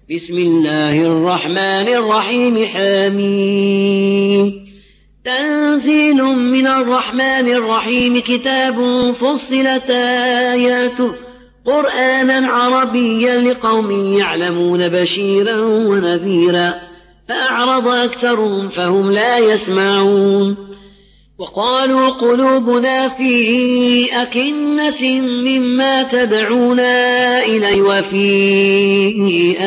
بسم الله الرحمن الرحيم حميم تنزيل من الرحمن الرحيم كتاب فصلت آياته قرآنا عربيا لقوم يعلمون بشيرا ونذيرا فأعرض أكثرهم فهم لا يسمعون وقالوا قلوبنا في أكنة مما تدعونا إليه وفي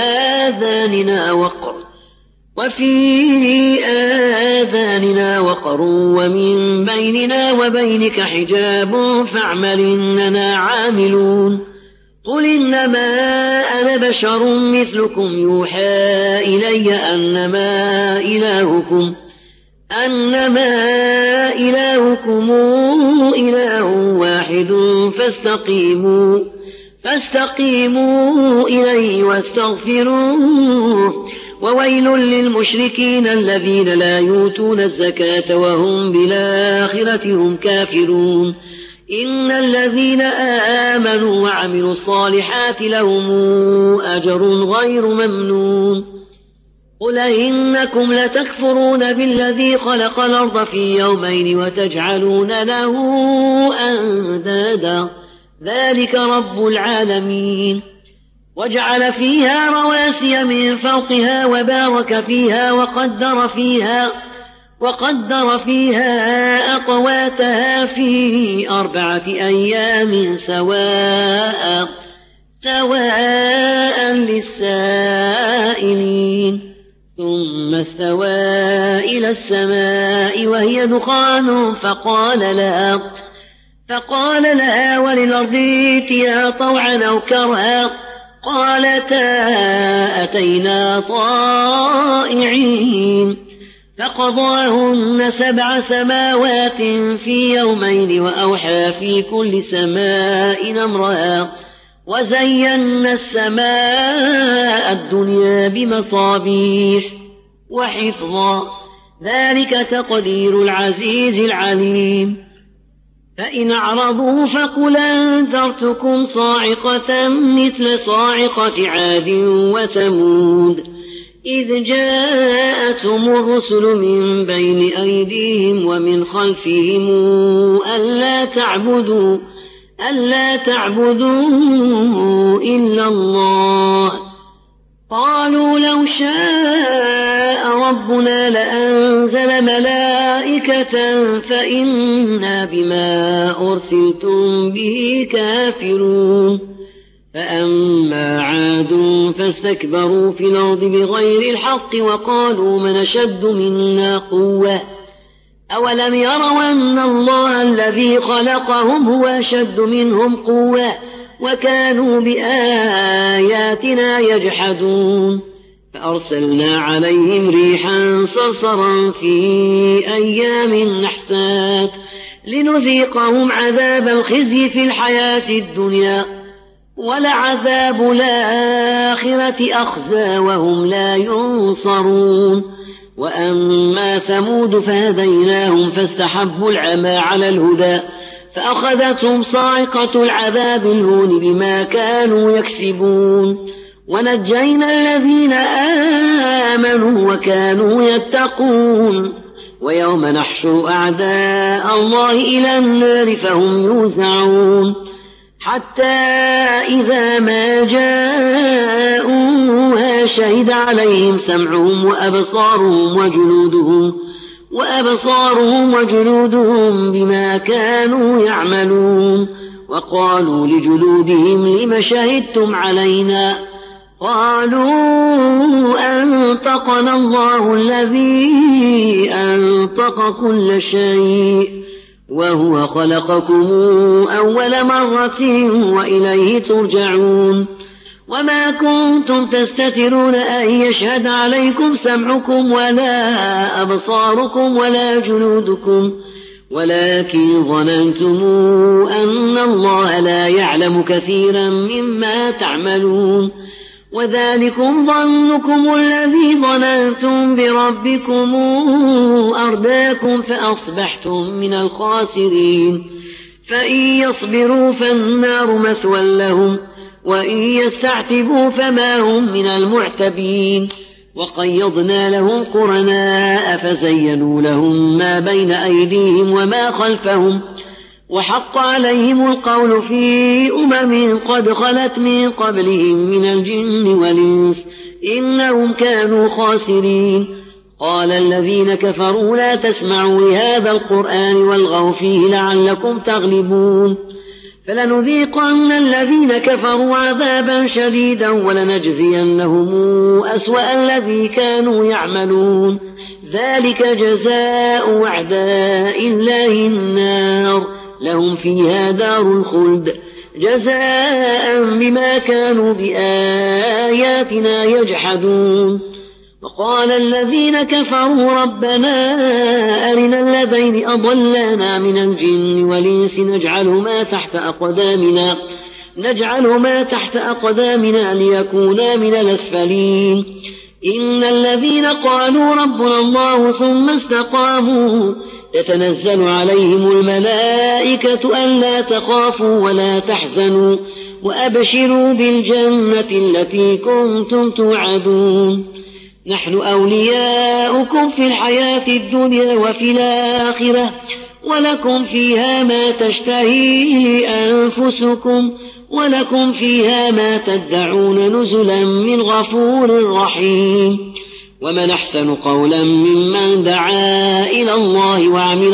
آذاننا وقر ومن بيننا وبينك حجاب فاعمل إننا عاملون قل إنما أنا بشر مثلكم يوحى إلي أنما إلهكم إله واحد فاستقيموا إليه واستغفروه وويل للمشركين الذين لا يؤتون الزكاة وهم بالآخرة هم كافرون إن الذين آمنوا وعملوا الصالحات لهم أجر غير ممنون قل إنكم لتكفرون بالذي خلق الأرض في يومين وتجعلون له أندادا ذلك رب العالمين وجعل فيها رواسي من فوقها وبارك فيها وقدر فيها أقواتها في 4 أيام سواء للسائلين ثم استوى إلى السماء وهي دخان فقال لها وللأرض ائتيا طوعا أو كرها قالتا أتينا طائعين فقضاهن 7 سماوات في يومين وأوحى في كل سماء أمرها وزينا السماء الدنيا بمصابيح وحفظا ذلك تقدير العزيز العليم فإن أعرضوا فقل أنذرتكم صاعقة مثل صاعقة عاد وثمود إذ جاءتهم الرسل من بين أيديهم ومن خلفهم ألا تعبدوا إلا الله قالوا لو شاء ربنا لأنزل ملائكة فإنا بما أرسلتم به كافرون فأما عاد فاستكبروا في الأرض بغير الحق وقالوا من أشد منا قوة أولم يروا أن الله الذي خلقهم هو أشد منهم قوة وكانوا بآياتنا يجحدون فأرسلنا عليهم ريحا صرصرا في أيام نحسات لنذيقهم عذاب الخزي في الحياة الدنيا ولعذاب الآخرة أخزى وهم لا ينصرون وأما ثمود فهديناهم فاستحبوا العمى على الهدى فأخذتهم صاعقة العذاب الهون بما كانوا يكسبون ونجينا الذين آمنوا وكانوا يتقون ويوم نحشر أعداء الله إلى النار فهم يوزعون حتى إذا ما جاءوها شهد عليهم سمعهم وأبصارهم وجلودهم بما كانوا يعملون وقالوا لجلودهم لم شهدتم علينا قالوا أنطقنا الله الذي أنطق كل شيء وهو خلقكم أول مرة وإليه ترجعون وما كنتم تستترون أن يشهد عليكم سمعكم ولا أبصاركم ولا جلودكم ولكن ظننتم أن الله لا يعلم كثيرا مما تعملون وذلكم ظنكم الذي ظننتم بربكم أرداكم فأصبحتم من الخاسرين فإن يصبروا فالنار مثوى لهم وإن يستعتبوا فما هم من المعتبين وقيضنا لهم قرناء فزينوا لهم ما بين أيديهم وما خلفهم وحق عليهم القول في قد خلت من قبلهم من الجن والإنس إنهم كانوا خاسرين قال الذين كفروا لا تسمعوا لهذا القرآن والغوا فيه لعلكم تغلبون فلنذيقن الذين كفروا عذابا شديدا ولنجزينهم أسوأ الذي كانوا يعملون ذلك جزاء أعداء الله النار لهم فيها دار الخلد جزاء بما كانوا بآياتنا يجحدون وقال الذين كفروا ربنا أرنا الذين أضلانا من الجن والإنس نجعلهما تحت أقدامنا ليكونا من الأسفلين إن الذين قالوا ربنا الله ثم استقاموا تتنزل عليهم الملائكة ألا تخافوا ولا تحزنوا وأبشروا بالجنة التي كنتم توعدون نحن أولياؤكم في الحياة الدنيا وفي الآخرة ولكم فيها ما تشتهي أنفسكم ولكم فيها ما تدعون نزلا من غفور رحيم ومن أحسن قولا ممن دعا إلى الله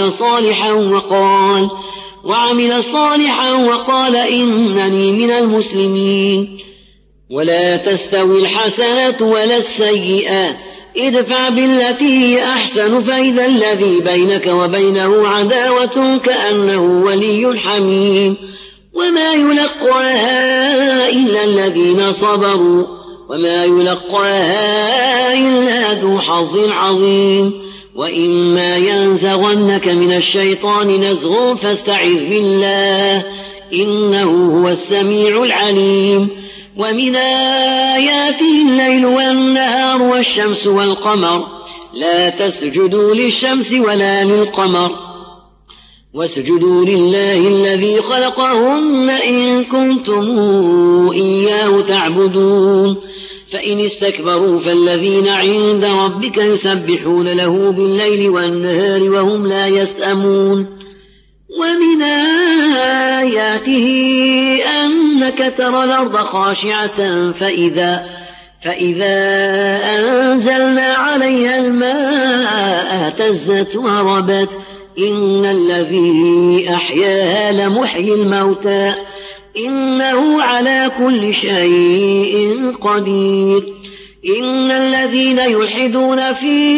وعمل صالحا وقال إنني من المسلمين ولا تستوي الحسنة ولا السيئة ادفع بالتي هي أحسن فإذا الذي بينك وبينه عداوة كأنه ولي حميم وما يلقاها إلا الذين صبروا وما يلقاها إلا ذو حظ عظيم وإما ينزغنك من الشيطان نزغ فاستعذ بالله إنه هو السميع العليم ومن آياته الليل والنهار والشمس والقمر لا تسجدوا للشمس ولا للقمر واسجدوا لله الذي خلقهن إن كنتم إياه تعبدون فإن استكبروا فالذين عند ربك يسبحون له بالليل والنهار وهم لا يسأمون ومن آياته أنك ترى الأرض خاشعة فإذا أنزلنا عليها الماء اهتزت وربت إن الذي أحياها لمحيي الموتى إنه على كل شيء قدير إن الذين يلحدون في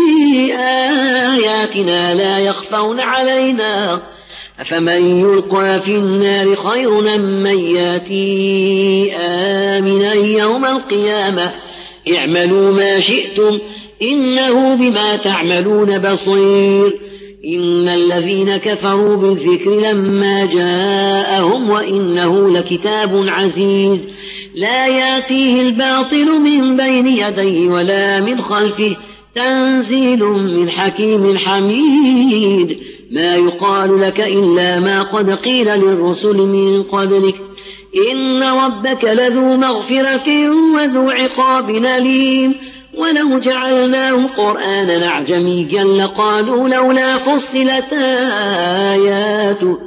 آياتنا لا يخفون علينا أفمن يلقى في النار خير أم من يأتي آمنا يوم القيامة اعملوا ما شئتم إنه بما تعملون بصير إن الذين كفروا بالذكر لما جاءهم وإنه لكتاب عزيز لا يأتيه الباطل من بين يديه ولا من خلفه تنزيل من حكيم حميد ما يقال لك إلا ما قد قيل للرسل من قبلك إن ربك لذو مغفرة وذو عقاب أليم ولو جعلناه قرآنا أعجميا لقالوا لولا فصلت آياته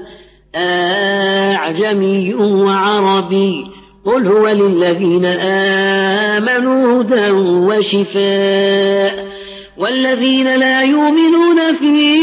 أعجمي وعربي قل هو للذين آمنوا هدى وشفاء والذين لا يؤمنون في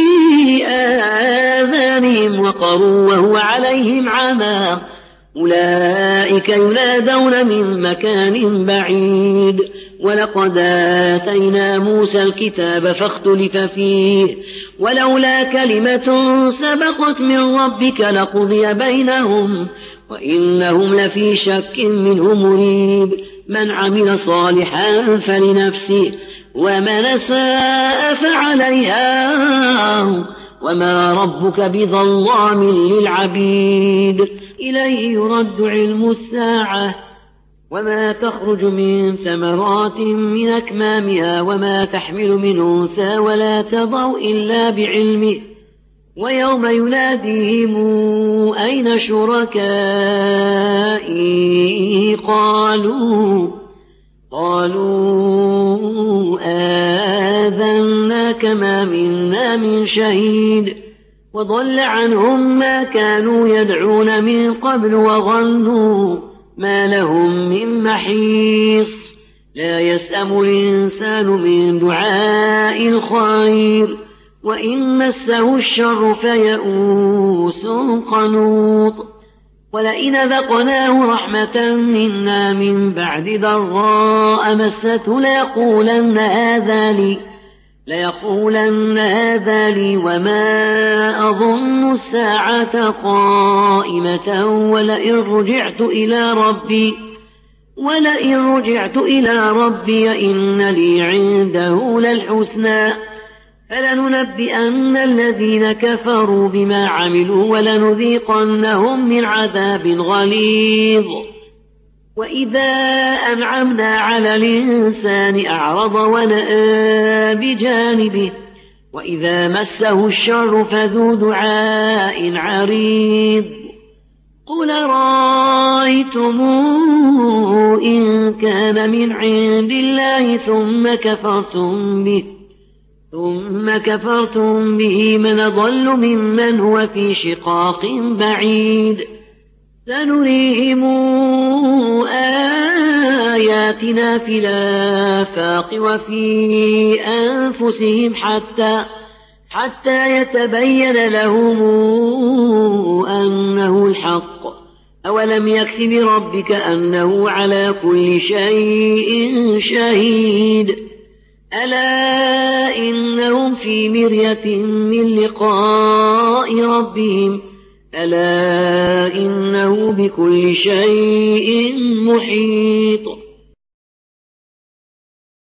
آذانهم وقر وهو عليهم عمى أولئك ينادون من مكان بعيد ولقد آتينا موسى الكتاب فاختلف فيه ولولا كلمة سبقت من ربك لقضي بينهم وإنهم لفي شك منه مريب من عمل صالحا فلنفسه ومن أساء فعليها وما ربك بظلام للعبيد إليه يرد علم الساعة وما تخرج من ثمرات من أكمامها وما تحمل من أنثى ولا تضع إلا بعلمه ويوم يناديهم أين شركائي قالوا آذناك ما منا من شهيد وضل عنهم ما كانوا يدعون من قبل وظنوا ما لهم من محيص لا يسأم الإنسان من دعاء الخير وإن مسه الشر فيئوس قنوط ولئن ذقناه رحمة منا من بعد ضراء مسته ليقولن هذا لي وما أظن الساعة قائمة ولئن رجعت إلى ربي إن لي عنده للحسنى فلننبئن الذين كفروا بما عملوا ولنذيقنهم من عذاب غليظ وإذا أنعمنا على الإنسان أعرض ونأى بجانبه وإذا مسه الشر فذو دعاء عريض قل رأيتم إن كان من عند الله ثم كفرتم به من أضل ممن هو في شقاق بعيد سنريهم آياتنا في الآفاق وفي أنفسهم حتى يتبين لهم أنه الحق أولم يكف بربك أنه على كل شيء شهيد ألا إنهم في مرية من لقاء ربهم ألا إنه بكل شيء محيط